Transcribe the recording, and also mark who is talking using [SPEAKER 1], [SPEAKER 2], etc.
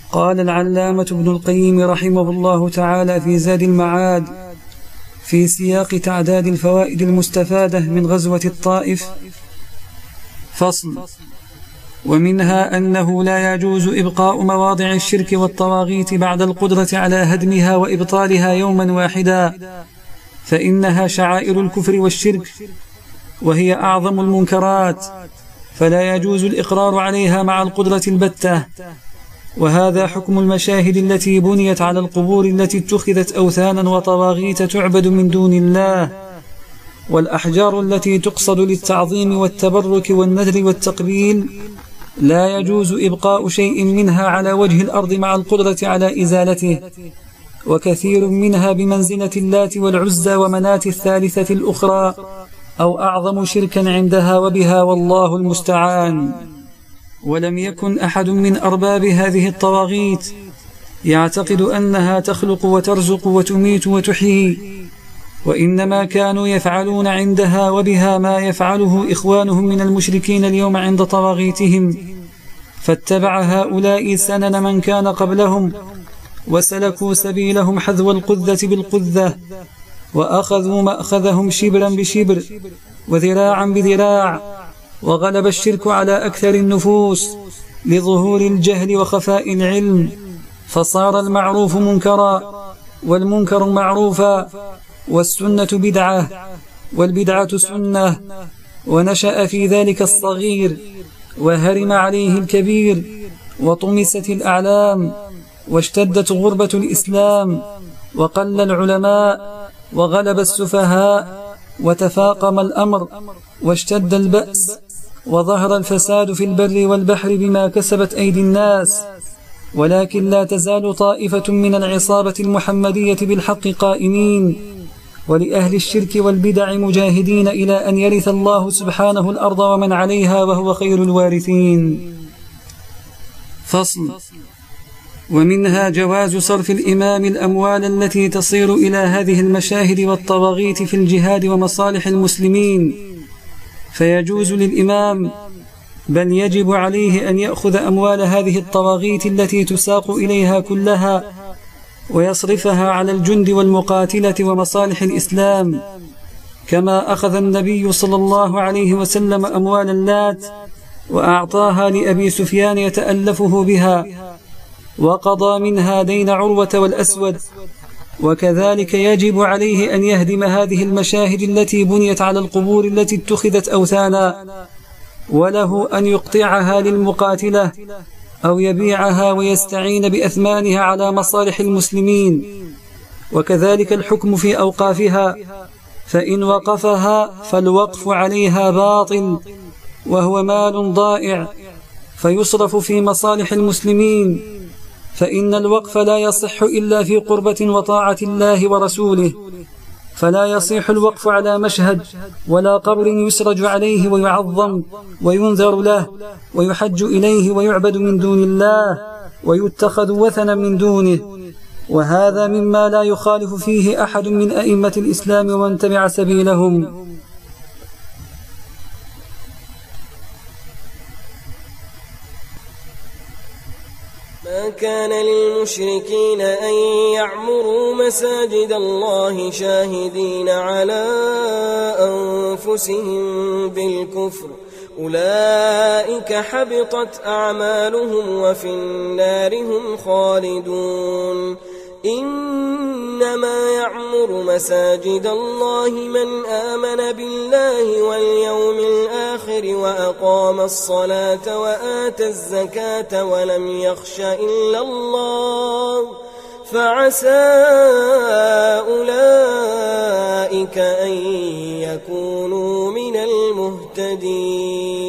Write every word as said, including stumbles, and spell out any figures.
[SPEAKER 1] قال العلامة ابن القيم رحمه الله تعالى في زاد المعاد في سياق تعداد الفوائد المستفادة من غزوة الطائف: فصل. ومنها أنه لا يجوز إبقاء مواضع الشرك والطواغيت بعد القدرة على هدمها وإبطالها يوما واحدا، فإنها شعائر الكفر والشرك، وهي أعظم المنكرات، فلا يجوز الإقرار عليها مع القدرة البتة. وهذا حكم المشاهد التي بنيت على القبور التي اتخذت أوثانا وطواغيت تعبد من دون الله، والأحجار التي تقصد للتعظيم والتبرك والنذر والتقبيل، لا يجوز إبقاء شيء منها على وجه الأرض مع القدرة على إزالته، وكثير منها بمنزلة اللات والعزى ومناة الثالثة الأخرى، أو أعظم شركا عندها وبها، والله المستعان. ولم يكن أحد من أرباب هذه الطواغيت يعتقد أنها تخلق وترزق وتميت وتحيي، وإنما كانوا يفعلون عندها وبها ما يفعله إخوانهم من المشركين اليوم عند طواغيتهم، فاتبع هؤلاء سنن من كان قبلهم، وسلكوا سبيلهم حذو القذة بالقذة، وأخذوا مأخذهم شبرا بشبر وذراعا بذراع، وغلب الشرك على أكثر النفوس لظهور الجهل وخفاء العلم، فصار المعروف منكرا والمنكر معروفا، والسنة بدعة والبدعة سنة، ونشأ في ذلك الصغير وهرم عليه الكبير، وطمست الأعلام، واشتدت غربة الإسلام، وقل العلماء، وغلب السفهاء، وتفاقم الأمر، واشتد البأس، وظهر الفساد في البر والبحر بما كسبت أيدي الناس. ولكن لا تزال طائفة من العصابة المحمدية بالحق قائمين، ولأهل الشرك والبدع مجاهدين إلى أن يرث الله سبحانه الأرض ومن عليها، وهو خير الوارثين. فصل. ومنها جواز صرف الإمام الأموال التي تصير إلى هذه المشاهد والطواغيت في الجهاد ومصالح المسلمين، فيجوز للإمام، بل يجب عليه أن يأخذ أموال هذه الطواغيت التي تساق إليها كلها، ويصرفها على الجند والمقاتلة ومصالح الإسلام، كما أخذ النبي صلى الله عليه وسلم أموال اللات وأعطاها لأبي سفيان يتألفه بها، وقضى منها دين عروة والأسود. وكذلك يجب عليه أن يهدم هذه المشاهد التي بنيت على القبور التي اتخذت أوثانا، وله أن يقطعها للمقاتلة أو يبيعها ويستعين بأثمانها على مصالح المسلمين. وكذلك الحكم في أوقافها، فإن وقفها فالوقف عليها باطل، وهو مال ضائع، فيصرف في مصالح المسلمين، فإن الوقف لا يصح إلا في قربة وطاعة الله ورسوله، فلا يصح الوقف على مشهد ولا قبر يسرج عليه ويعظم وينذر له ويحج إليه ويعبد من دون الله ويتخذ وثنا من دونه، وهذا مما لا يخالف فيه أحد من أئمة الإسلام ومن تبع سبيلهم.
[SPEAKER 2] ما كان للمشركين أن يعمروا مساجد الله شاهدين على أنفسهم بالكفر، أولئك حبطت أعمالهم وفي النار هم خالدون. إنما يعمر مساجد الله من آمن بالله واليوم الآخر وأقام الصلاة وآتى الزكاة ولم يخش إلا الله، فعسى أولئك أن يكونوا من المهتدين.